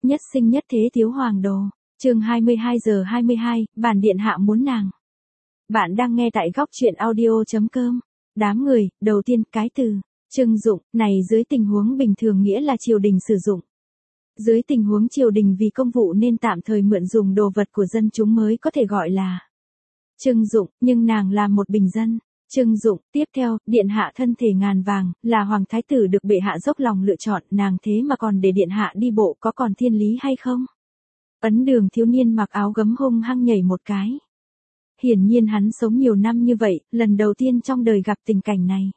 Nhất sinh nhất thế thiếu hoàng đồ. Chương 22:22, bản điện hạ muốn nàng. Bạn đang nghe tại góc truyện audio.com. Đám người, đầu tiên cái từ trưng dụng này dưới tình huống bình thường nghĩa là triều đình sử dụng. Dưới tình huống triều đình vì công vụ nên tạm thời mượn dùng đồ vật của dân chúng mới có thể gọi là trưng dụng, nhưng nàng là một bình dân. Trưng dụng, tiếp theo, điện hạ thân thể ngàn vàng, là hoàng thái tử được bệ hạ dốc lòng lựa chọn, nàng thế mà còn để điện hạ đi bộ có còn thiên lý hay không? Ấn Đường thiếu niên mặc áo gấm hung hăng nhảy một cái. Hiển nhiên hắn sống nhiều năm như vậy, lần đầu tiên trong đời gặp tình cảnh này.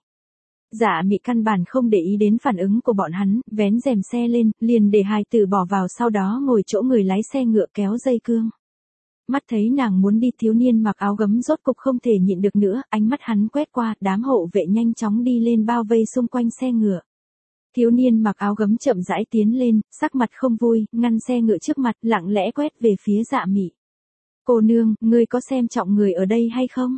Dạ Mị căn bản không để ý đến phản ứng của bọn hắn, vén rèm xe lên, liền để hài tử bỏ vào sau đó ngồi chỗ người lái xe ngựa kéo dây cương. Mắt thấy nàng muốn đi, thiếu niên mặc áo gấm rốt cục không thể nhịn được nữa, ánh mắt hắn quét qua, đám hộ vệ nhanh chóng đi lên bao vây xung quanh xe ngựa. Thiếu niên mặc áo gấm chậm rãi tiến lên, sắc mặt không vui, ngăn xe ngựa trước mặt, lặng lẽ quét về phía Dạ Mị. Cô nương, ngươi có xem trọng người ở đây hay không?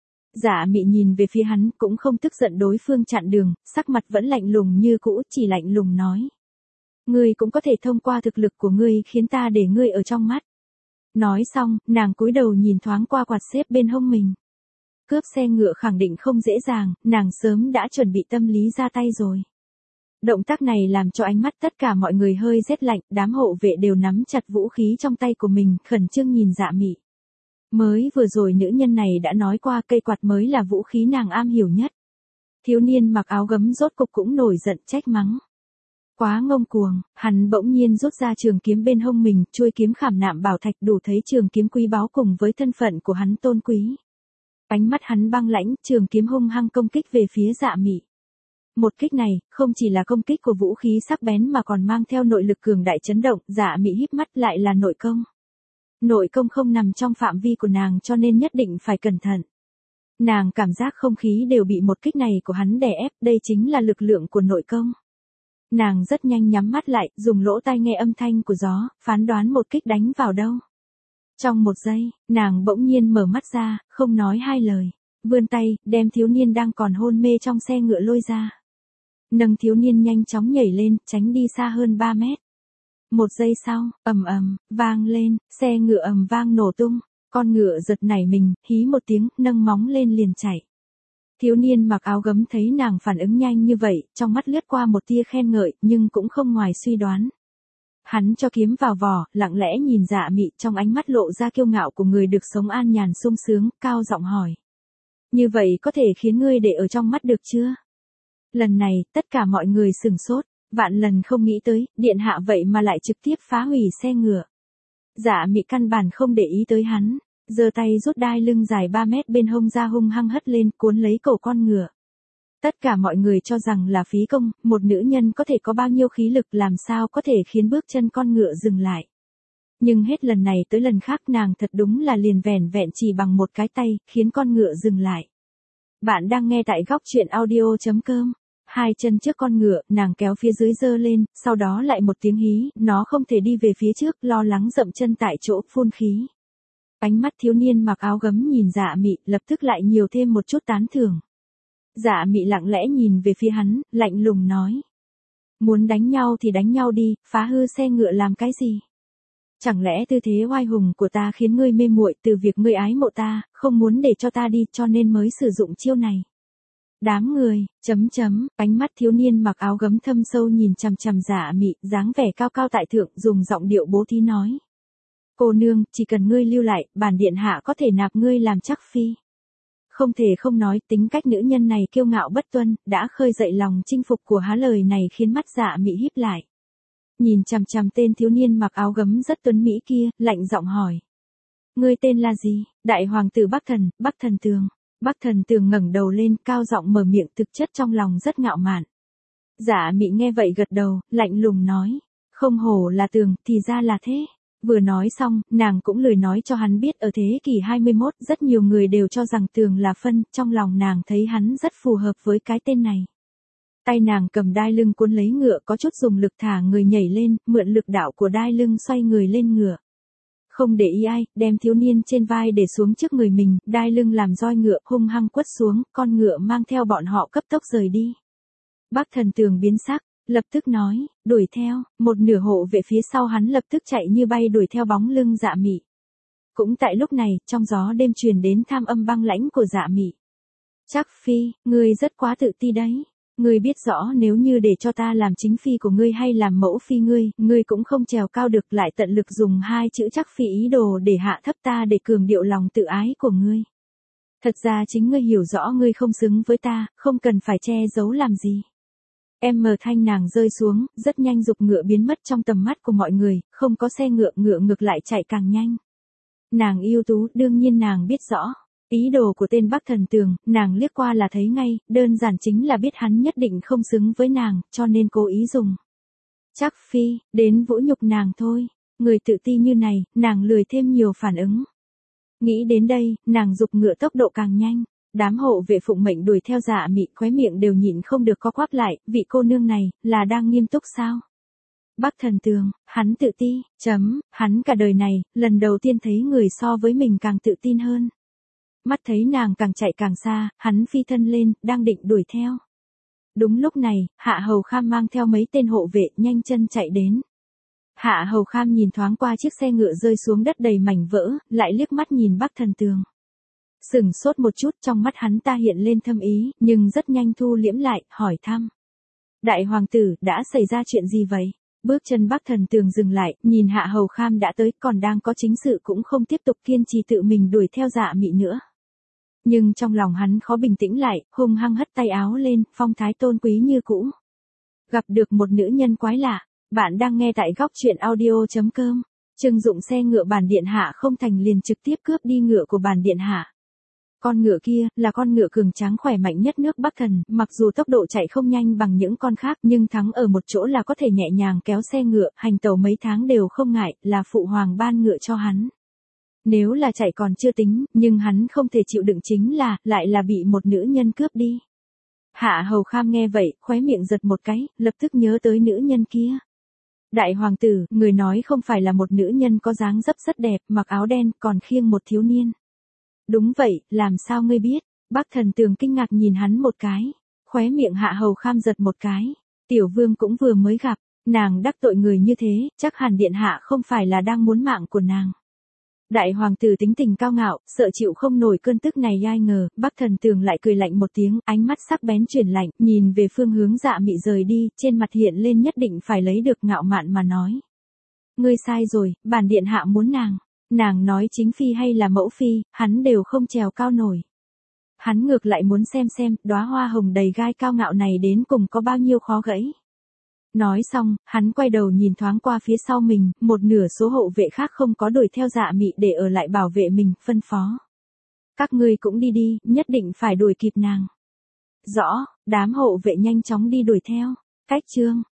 Dạ Mị nhìn về phía hắn, cũng không tức giận đối phương chặn đường, sắc mặt vẫn lạnh lùng như cũ, chỉ lạnh lùng nói. Ngươi cũng có thể thông qua thực lực của ngươi khiến ta để ngươi ở trong mắt. Nói xong, nàng cúi đầu nhìn thoáng qua quạt xếp bên hông mình. Cướp xe ngựa khẳng định không dễ dàng, nàng sớm đã chuẩn bị tâm lý ra tay rồi. Động tác này làm cho ánh mắt tất cả mọi người hơi rét lạnh, đám hộ vệ đều nắm chặt vũ khí trong tay của mình, khẩn trương nhìn Dạ Mị. Mới vừa rồi nữ nhân này đã nói qua cây quạt mới là vũ khí nàng am hiểu nhất. Thiếu niên mặc áo gấm rốt cục cũng nổi giận trách mắng. Quá ngông cuồng, hắn bỗng nhiên rút ra trường kiếm bên hông mình, chuôi kiếm khảm nạm bảo thạch đủ thấy trường kiếm quý báu cùng với thân phận của hắn tôn quý. Ánh mắt hắn băng lãnh, trường kiếm hung hăng công kích về phía Dạ Mị. Một kích này, không chỉ là công kích của vũ khí sắc bén mà còn mang theo nội lực cường đại chấn động, Dạ Mị híp mắt lại là nội công. Nội công không nằm trong phạm vi của nàng cho nên nhất định phải cẩn thận. Nàng cảm giác không khí đều bị một kích này của hắn đè ép, đây chính là lực lượng của nội công. Nàng rất nhanh nhắm mắt lại, dùng lỗ tai nghe âm thanh của gió, phán đoán một kích đánh vào đâu. Trong một giây, nàng bỗng nhiên mở mắt ra, không nói hai lời, vươn tay, đem thiếu niên đang còn hôn mê trong xe ngựa lôi ra. Nâng thiếu niên nhanh chóng nhảy lên, tránh đi xa hơn 3 mét. Một giây sau, ầm ầm, vang lên, xe ngựa ầm vang nổ tung, con ngựa giật nảy mình, hí một tiếng, nâng móng lên liền chạy. Thiếu niên mặc áo gấm thấy nàng phản ứng nhanh như vậy, trong mắt lướt qua một tia khen ngợi, nhưng cũng không ngoài suy đoán. Hắn cho kiếm vào vỏ, lặng lẽ nhìn Dạ Mị, trong ánh mắt lộ ra kiêu ngạo của người được sống an nhàn sung sướng, cao giọng hỏi. Như vậy có thể khiến ngươi để ở trong mắt được chưa? Lần này, tất cả mọi người sửng sốt, vạn lần không nghĩ tới, điện hạ vậy mà lại trực tiếp phá hủy xe ngựa. Dạ Mị căn bản không để ý tới hắn. Giơ tay rút đai lưng dài 3 mét bên hông ra hung hăng hất lên, cuốn lấy cổ con ngựa. Tất cả mọi người cho rằng là phí công, một nữ nhân có thể có bao nhiêu khí lực làm sao có thể khiến bước chân con ngựa dừng lại. Nhưng hết lần này tới lần khác nàng thật đúng là liền vẻn vẹn chỉ bằng một cái tay, khiến con ngựa dừng lại. Bạn đang nghe tại góc truyện audio.com. Hai chân trước con ngựa, nàng kéo phía dưới giơ lên, sau đó lại một tiếng hí, nó không thể đi về phía trước, lo lắng dậm chân tại chỗ, phun khí. Ánh mắt thiếu niên mặc áo gấm nhìn Dạ Mị, lập tức lại nhiều thêm một chút tán thưởng. Dạ Mị lặng lẽ nhìn về phía hắn, lạnh lùng nói. Muốn đánh nhau thì đánh nhau đi, phá hư xe ngựa làm cái gì? Chẳng lẽ tư thế oai hùng của ta khiến ngươi mê muội từ việc ngươi ái mộ ta, không muốn để cho ta đi cho nên mới sử dụng chiêu này? Đám người, ánh mắt thiếu niên mặc áo gấm thâm sâu nhìn chằm chằm Dạ Mị, dáng vẻ cao cao tại thượng, dùng giọng điệu bố thí nói. Cô nương, chỉ cần ngươi lưu lại, bản điện hạ có thể nạp ngươi làm chắc phi. Không thể không nói, tính cách nữ nhân này kiêu ngạo bất tuân, đã khơi dậy lòng chinh phục của há, lời này khiến mắt Dạ Mị híp lại. Nhìn chằm chằm tên thiếu niên mặc áo gấm rất tuấn mỹ kia, lạnh giọng hỏi. Ngươi tên là gì? Đại hoàng tử Bắc Thần Tường. Bắc Thần Tường ngẩng đầu lên, cao giọng mở miệng, thực chất trong lòng rất ngạo mạn. Dạ Mị nghe vậy gật đầu, lạnh lùng nói. Không hổ là Tường, thì ra là thế. Vừa nói xong, nàng cũng lười nói cho hắn biết ở thế kỷ 21, rất nhiều người đều cho rằng Tường là Phân, trong lòng nàng thấy hắn rất phù hợp với cái tên này. Tay nàng cầm đai lưng cuốn lấy ngựa, có chút dùng lực thả người nhảy lên, mượn lực đạo của đai lưng xoay người lên ngựa. Không để ý ai, đem thiếu niên trên vai để xuống trước người mình, đai lưng làm roi ngựa hung hăng quất xuống, con ngựa mang theo bọn họ cấp tốc rời đi. Bắc Thần Tường biến sắc, Lập tức nói, đuổi theo, một nửa hộ vệ phía sau hắn lập tức chạy như bay đuổi theo bóng lưng Dạ Mị. Cũng tại lúc này, trong gió đêm truyền đến tham âm băng lãnh của Dạ Mị. Trác Phi, ngươi rất quá tự ti đấy. Ngươi biết rõ nếu như để cho ta làm chính phi của ngươi hay làm mẫu phi ngươi cũng không trèo cao được, lại tận lực dùng hai chữ Trác Phi ý đồ để hạ thấp ta để cường điệu lòng tự ái của ngươi. Thật ra chính ngươi hiểu rõ ngươi không xứng với ta, không cần phải che giấu làm gì. Thanh nàng rơi xuống, rất nhanh dục ngựa biến mất trong tầm mắt của mọi người, không có xe ngựa, ngựa ngược lại chạy càng nhanh. Nàng ưu tú, đương nhiên nàng biết rõ. Ý đồ của tên Bắc Thần Tường, nàng liếc qua là thấy ngay, đơn giản chính là biết hắn nhất định không xứng với nàng, cho nên cố ý dùng. Trác Phi, đến vũ nhục nàng thôi. Người tự ti như này, nàng lười thêm nhiều phản ứng. Nghĩ đến đây, nàng dục ngựa tốc độ càng nhanh. Đám hộ vệ phụng mệnh đuổi theo Dạ Mị, khóe miệng đều nhịn không được co quắp lại, vị cô nương này, là đang nghiêm túc sao? Bắc Thần Tường, hắn tự ti, hắn cả đời này, lần đầu tiên thấy người so với mình càng tự tin hơn. Mắt thấy nàng càng chạy càng xa, hắn phi thân lên, đang định đuổi theo. Đúng lúc này, Hạ Hầu Kham mang theo mấy tên hộ vệ nhanh chân chạy đến. Hạ Hầu Kham nhìn thoáng qua chiếc xe ngựa rơi xuống đất đầy mảnh vỡ, lại liếc mắt nhìn Bắc Thần Tường. Sửng sốt một chút, trong mắt hắn ta hiện lên thâm ý, nhưng rất nhanh thu liễm lại, hỏi thăm. Đại hoàng tử, đã xảy ra chuyện gì vậy? Bước chân Bắc Thần Tường dừng lại, nhìn Hạ Hầu Kham đã tới, còn đang có chính sự cũng không tiếp tục kiên trì tự mình đuổi theo Dạ Mị nữa. Nhưng trong lòng hắn khó bình tĩnh lại, hung hăng hất tay áo lên, phong thái tôn quý như cũ. Gặp được một nữ nhân quái lạ. Bạn đang nghe tại góc truyện audio.com. Trưng Dụng xe ngựa bản điện hạ không thành liền trực tiếp cướp đi ngựa của bản điện hạ. Con ngựa kia, là con ngựa cường tráng khỏe mạnh nhất nước Bắc Thần, mặc dù tốc độ chạy không nhanh bằng những con khác, nhưng thắng ở một chỗ là có thể nhẹ nhàng kéo xe ngựa, hành tàu mấy tháng đều không ngại, là phụ hoàng ban ngựa cho hắn. Nếu là chạy còn chưa tính, nhưng hắn không thể chịu đựng chính là, lại là bị một nữ nhân cướp đi. Hạ Hầu Kham nghe vậy, khóe miệng giật một cái, lập tức nhớ tới nữ nhân kia. Đại hoàng tử, người nói không phải là một nữ nhân có dáng dấp rất đẹp, mặc áo đen, còn khiêng một thiếu niên. Đúng vậy, làm sao ngươi biết? Bắc Thần Tường kinh ngạc nhìn hắn một cái. Khóe miệng Hạ Hầu Kham giật một cái. Tiểu vương cũng vừa mới gặp, nàng đắc tội người như thế, chắc hẳn điện hạ không phải là đang muốn mạng của nàng. Đại hoàng tử tính tình cao ngạo, sợ chịu không nổi cơn tức này, ai ngờ, Bắc Thần Tường lại cười lạnh một tiếng, ánh mắt sắc bén chuyển lạnh, nhìn về phương hướng Dạ Mị rời đi, trên mặt hiện lên nhất định phải lấy được ngạo mạn mà nói. Ngươi sai rồi, bản điện hạ muốn nàng nói chính phi hay là mẫu phi, hắn đều không trèo cao nổi. Hắn ngược lại muốn xem, đóa hoa hồng đầy gai cao ngạo này đến cùng có bao nhiêu khó gãy. Nói xong, hắn quay đầu nhìn thoáng qua phía sau mình, một nửa số hộ vệ khác không có đuổi theo Dạ Mị để ở lại bảo vệ mình, phân phó. Các ngươi cũng đi đi, nhất định phải đuổi kịp nàng. Rõ, đám hộ vệ nhanh chóng đi đuổi theo. Cách chương